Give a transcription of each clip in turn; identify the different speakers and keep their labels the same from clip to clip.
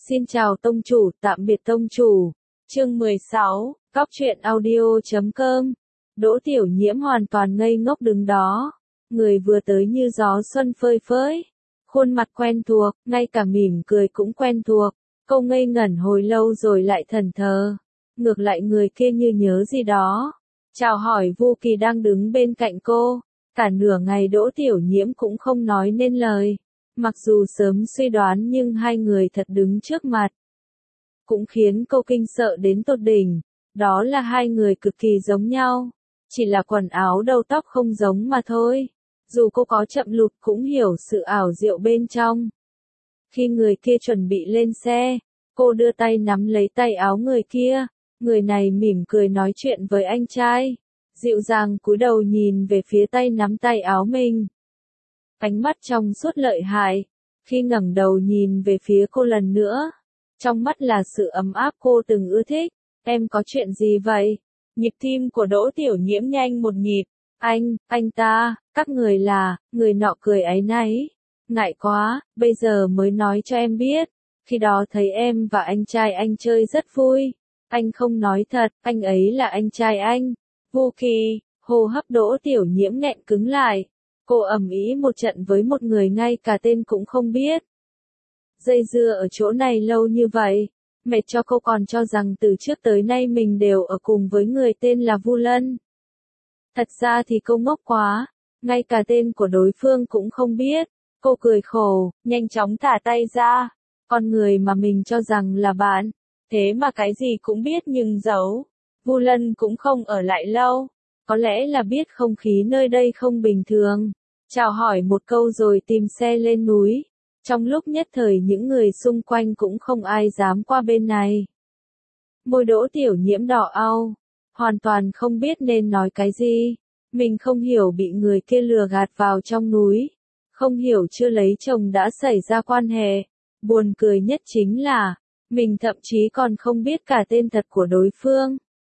Speaker 1: Xin chào tông chủ, tạm biệt tông chủ. Chương 16, Cóc truyện audio.com. Đỗ Tiểu Nhiễm hoàn toàn ngây ngốc đứng đó. Người vừa tới như gió xuân phơi phới. Khuôn mặt quen thuộc, ngay cả mỉm cười cũng quen thuộc. Cô ngây ngẩn hồi lâu rồi lại thẫn thờ. Ngược lại người kia như nhớ gì đó. Chào hỏi Vu Kỳ đang đứng bên cạnh cô. Cả nửa ngày Đỗ Tiểu Nhiễm cũng không nói nên lời. Mặc dù sớm suy đoán nhưng hai người thật đứng trước mặt. Cũng khiến cô kinh sợ đến tột đỉnh. Đó là hai người cực kỳ giống nhau. Chỉ là quần áo đầu tóc không giống mà thôi. Dù cô có chậm lụt cũng hiểu sự ảo diệu bên trong. Khi người kia chuẩn bị lên xe, cô đưa tay nắm lấy tay áo người kia. Người này mỉm cười nói chuyện với anh trai. Dịu dàng cúi đầu nhìn về phía tay nắm tay áo mình. Ánh mắt trong suốt lợi hại. Khi ngẩng đầu nhìn về phía cô lần nữa, trong mắt là sự ấm áp cô từng ưa thích. Em có chuyện gì vậy? Nhịp tim của Đỗ Tiểu Nhiễm nhanh một nhịp. Anh ta, các người là, người nọ cười áy náy. Ngại quá, bây giờ mới nói cho em biết. Khi đó thấy em và anh trai anh chơi rất vui. Anh không nói thật, anh ấy là anh trai anh. Vu Kỳ, hô hấp Đỗ Tiểu Nhiễm nghẹn cứng lại. Cô ầm ĩ một trận với một người ngay cả tên cũng không biết. Dây dưa ở chỗ này lâu như vậy, mệt cho cô còn cho rằng từ trước tới nay mình đều ở cùng với người tên là Vu Lân. Thật ra thì cô ngốc quá, ngay cả tên của đối phương cũng không biết. Cô cười khổ, nhanh chóng thả tay ra. Con người mà mình cho rằng là bạn, thế mà cái gì cũng biết nhưng giấu. Vu Lân cũng không ở lại lâu, có lẽ là biết không khí nơi đây không bình thường. Chào hỏi một câu rồi tìm xe lên núi. Trong lúc nhất thời những người xung quanh cũng không ai dám qua bên này. Môi Đỗ Tiểu Nhiễm đỏ au, hoàn toàn không biết nên nói cái gì. Mình không hiểu bị người kia lừa gạt vào trong núi. Không hiểu chưa lấy chồng đã xảy ra quan hệ. Buồn cười nhất chính là, mình thậm chí còn không biết cả tên thật của đối phương.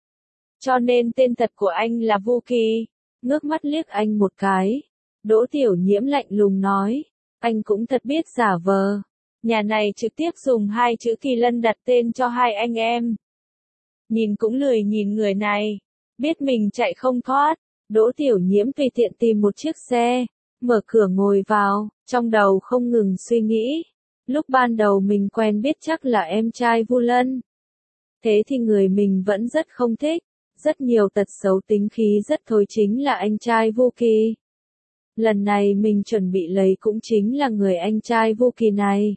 Speaker 1: Cho nên tên thật của anh là Vu Kỳ. Ngước mắt liếc anh một cái. Đỗ Tiểu Nhiễm lạnh lùng nói. Anh cũng thật biết giả vờ. Nhà này trực tiếp dùng hai chữ Kỳ Lân đặt tên cho hai anh em. Nhìn cũng lười nhìn người này. Biết mình chạy không thoát. Đỗ Tiểu Nhiễm tùy tiện tìm một chiếc xe. Mở cửa ngồi vào. Trong đầu không ngừng suy nghĩ. Lúc ban đầu mình quen biết chắc là em trai Vu Lân. Thế thì người mình vẫn rất không thích. Rất nhiều tật xấu tính khí rất thối chính là anh trai Vu Kỳ. Lần này mình chuẩn bị lấy cũng chính là người anh trai Vu Kỳ này.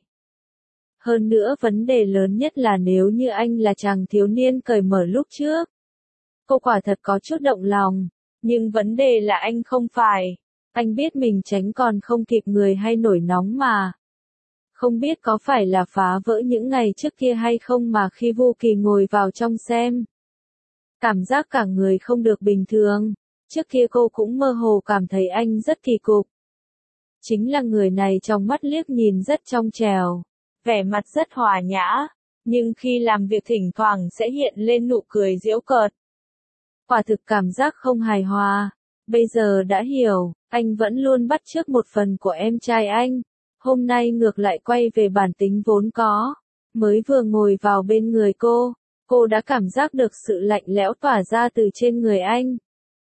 Speaker 1: Hơn nữa vấn đề lớn nhất là nếu như anh là chàng thiếu niên cởi mở lúc trước. Cô quả thật có chút động lòng, nhưng vấn đề là anh không phải. Anh biết mình tránh còn không kịp người hay nổi nóng mà. Không biết có phải là phá vỡ những ngày trước kia hay không mà khi Vu Kỳ ngồi vào trong xem. Cảm giác cả người không được bình thường. Trước kia cô cũng mơ hồ cảm thấy anh rất kỳ cục. Chính là người này trong mắt liếc nhìn rất trong trẻo, vẻ mặt rất hòa nhã, nhưng khi làm việc thỉnh thoảng sẽ hiện lên nụ cười giễu cợt. Quả thực cảm giác không hài hòa. Bây giờ đã hiểu, anh vẫn luôn bắt chước một phần của em trai anh. Hôm nay ngược lại quay về bản tính vốn có. Mới vừa ngồi vào bên người cô đã cảm giác được sự lạnh lẽo tỏa ra từ trên người anh.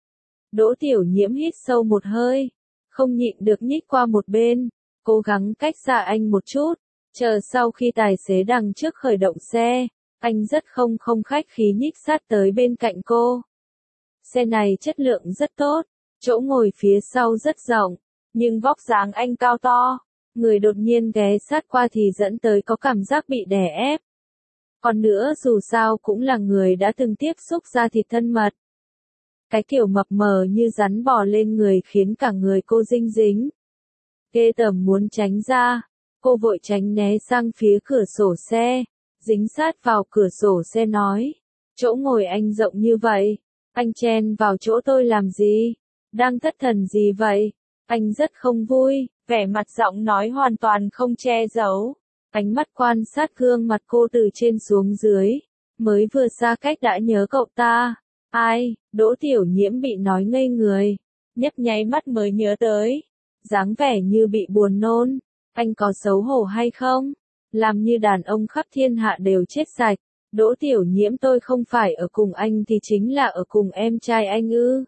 Speaker 1: Đỗ Tiểu Nhiễm hít sâu một hơi, không nhịn được nhích qua một bên, cố gắng cách xa anh một chút, chờ sau khi tài xế đằng trước khởi động xe, anh rất không khách khí nhích sát tới bên cạnh cô. Xe này chất lượng rất tốt, chỗ ngồi phía sau rất rộng, nhưng vóc dáng anh cao to, người đột nhiên ghé sát qua thì dẫn tới có cảm giác bị đè ép. Còn nữa dù sao cũng là người đã từng tiếp xúc da thịt thân mật. Cái kiểu mập mờ như rắn bò lên người khiến cả người cô dinh dính. Ghê tởm muốn tránh ra, cô vội tránh né sang phía cửa sổ xe, dính sát vào cửa sổ xe nói. Chỗ ngồi anh rộng như vậy, anh chen vào chỗ tôi làm gì? Đang thất thần gì vậy? Anh rất không vui, vẻ mặt giọng nói hoàn toàn không che giấu. Ánh mắt quan sát gương mặt cô từ trên xuống dưới, mới vừa xa cách đã nhớ cậu ta. Ai? Đỗ Tiểu Nhiễm bị nói ngây người, nhấp nháy mắt mới nhớ tới. Dáng vẻ như bị buồn nôn. Anh có xấu hổ hay không? làm như đàn ông khắp thiên hạ đều chết sạch. Đỗ Tiểu Nhiễm, tôi không phải ở cùng anh thì chính là ở cùng em trai anh ư.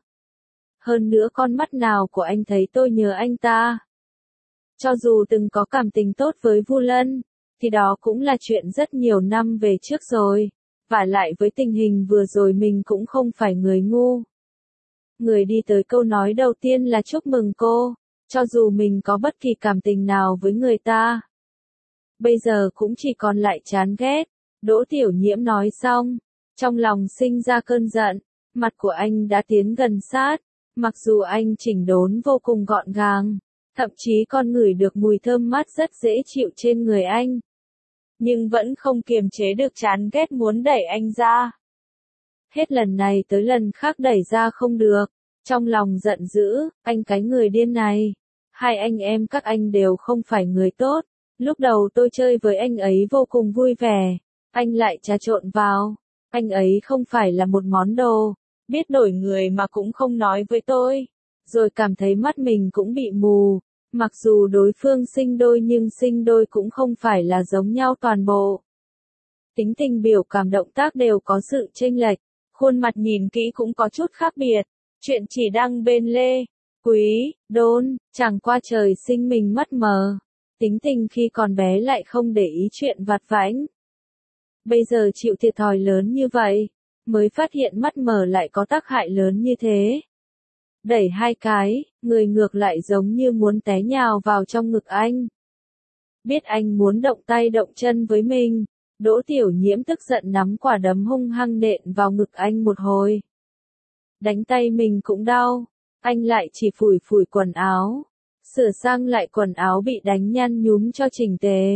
Speaker 1: Hơn nữa con mắt nào của anh thấy tôi nhớ anh ta. Cho dù từng có cảm tình tốt với Vu Lân, thì đó cũng là chuyện rất nhiều năm về trước rồi. Vả lại với tình hình vừa rồi mình cũng không phải người ngu. Người đi tới câu nói đầu tiên là chúc mừng cô, cho dù mình có bất kỳ cảm tình nào với người ta. Bây giờ cũng chỉ còn lại chán ghét. Đỗ Tiểu Nhiễm nói xong, trong lòng sinh ra cơn giận, mặt của anh đã tiến gần sát, mặc dù anh chỉnh đốn vô cùng gọn gàng, thậm chí còn ngửi được mùi thơm mát rất dễ chịu trên người anh. Nhưng vẫn không kiềm chế được chán ghét muốn đẩy anh ra. Hết lần này tới lần khác đẩy ra không được, trong lòng giận dữ, anh cái người điên này. Hai anh em các anh đều không phải người tốt, lúc đầu tôi chơi với anh ấy vô cùng vui vẻ, anh lại trà trộn vào, anh ấy không phải là một món đồ, biết đổi người mà cũng không nói với tôi, rồi cảm thấy mắt mình cũng bị mù, mặc dù đối phương sinh đôi nhưng sinh đôi cũng không phải là giống nhau toàn bộ. Tính tình biểu cảm động tác đều có sự chênh lệch, khuôn mặt nhìn kỹ cũng có chút khác biệt, chuyện chỉ đăng bên Lê, Quý, Đôn, chẳng qua trời sinh mình mắt mờ, tính tình khi còn bé lại không để ý chuyện vặt vãnh. Bây giờ chịu thiệt thòi lớn như vậy, mới phát hiện mắt mờ lại có tác hại lớn như thế. Đẩy hai cái, người ngược lại giống như muốn té nhào vào trong ngực anh. Biết anh muốn động tay động chân với mình, Đỗ Tiểu Nhiễm tức giận nắm quả đấm hung hăng nện vào ngực anh một hồi. Đánh tay mình cũng đau, anh lại chỉ phủi phủi quần áo, sửa sang lại quần áo bị đánh nhăn nhúm cho chỉnh tề.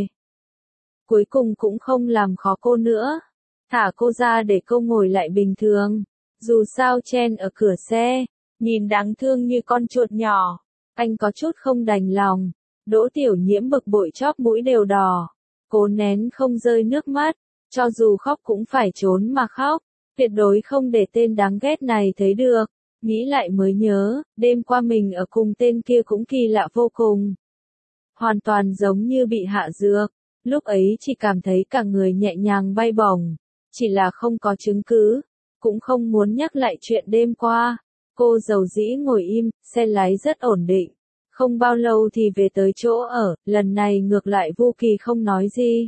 Speaker 1: Cuối cùng cũng không làm khó cô nữa, thả cô ra để cô ngồi lại bình thường, dù sao chen ở cửa xe, nhìn đáng thương như con chuột nhỏ, anh có chút không đành lòng. Đỗ Tiểu Nhiễm bực bội chóp mũi đều đỏ, cố nén không rơi nước mắt, cho dù khóc cũng phải trốn mà khóc, tuyệt đối không để tên đáng ghét này thấy được. Nghĩ lại mới nhớ, đêm qua mình ở cùng tên kia cũng kỳ lạ vô cùng. Hoàn toàn giống như bị hạ dược, lúc ấy chỉ cảm thấy cả người nhẹ nhàng bay bổng, chỉ là không có chứng cứ, cũng không muốn nhắc lại chuyện đêm qua. Cô dầu dĩ ngồi im, xe lái rất ổn định. Không bao lâu thì về tới chỗ ở, lần này ngược lại Vu Kỳ không nói gì.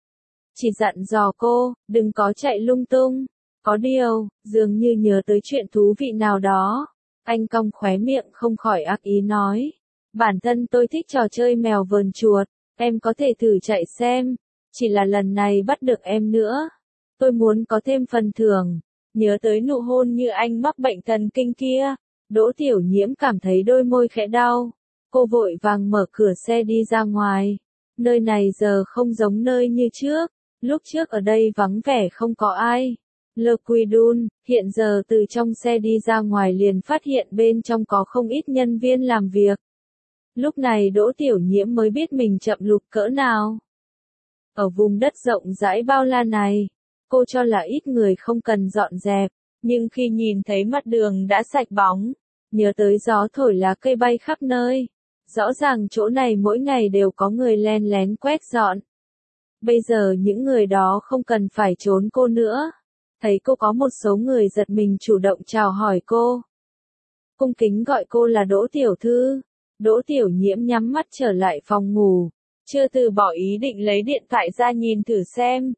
Speaker 1: Chỉ dặn dò cô, đừng có chạy lung tung. Có điều, dường như nhớ tới chuyện thú vị nào đó. Anh cong khóe miệng không khỏi ác ý nói. Bản thân tôi thích trò chơi mèo vờn chuột, em có thể thử chạy xem. Chỉ là lần này bắt được em nữa. Tôi muốn có thêm phần thưởng. Nhớ tới nụ hôn như anh mắc bệnh thần kinh kia. Đỗ Tiểu Nhiễm cảm thấy đôi môi khẽ đau. Cô vội vàng mở cửa xe đi ra ngoài. Nơi này giờ không giống nơi như trước. Lúc trước ở đây vắng vẻ không có ai. Lê Quy Đun, hiện giờ từ trong xe đi ra ngoài liền phát hiện bên trong có không ít nhân viên làm việc. Lúc này Đỗ Tiểu Nhiễm mới biết mình chậm lụt cỡ nào. Ở vùng đất rộng rãi bao la này, cô cho là ít người không cần dọn dẹp, nhưng khi nhìn thấy mặt đường đã sạch bóng, nhớ tới gió thổi lá cây bay khắp nơi, rõ ràng chỗ này mỗi ngày đều có người len lén quét dọn. Bây giờ những người đó không cần phải trốn cô nữa. Thấy cô có một số người giật mình chủ động chào hỏi cô. Cung kính gọi cô là Đỗ Tiểu Thư. Đỗ Tiểu Nhiễm nhắm mắt trở lại phòng ngủ, chưa từ bỏ ý định lấy điện thoại ra nhìn thử xem.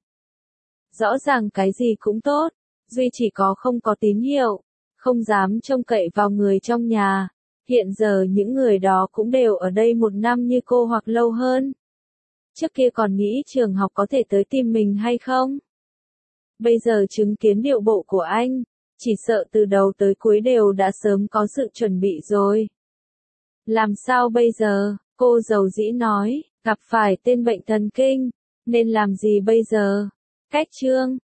Speaker 1: Rõ ràng cái gì cũng tốt, duy chỉ có không có tín hiệu, không dám trông cậy vào người trong nhà. Hiện giờ những người đó cũng đều ở đây 1 năm như cô hoặc lâu hơn. Trước kia còn nghĩ trường học có thể tới tìm mình hay không? Bây giờ chứng kiến điệu bộ của anh, chỉ sợ từ đầu tới cuối đều đã sớm có sự chuẩn bị rồi. Làm sao bây giờ, cô dầu dĩ nói, gặp phải tên bệnh thần kinh, nên làm gì bây giờ? Cách chương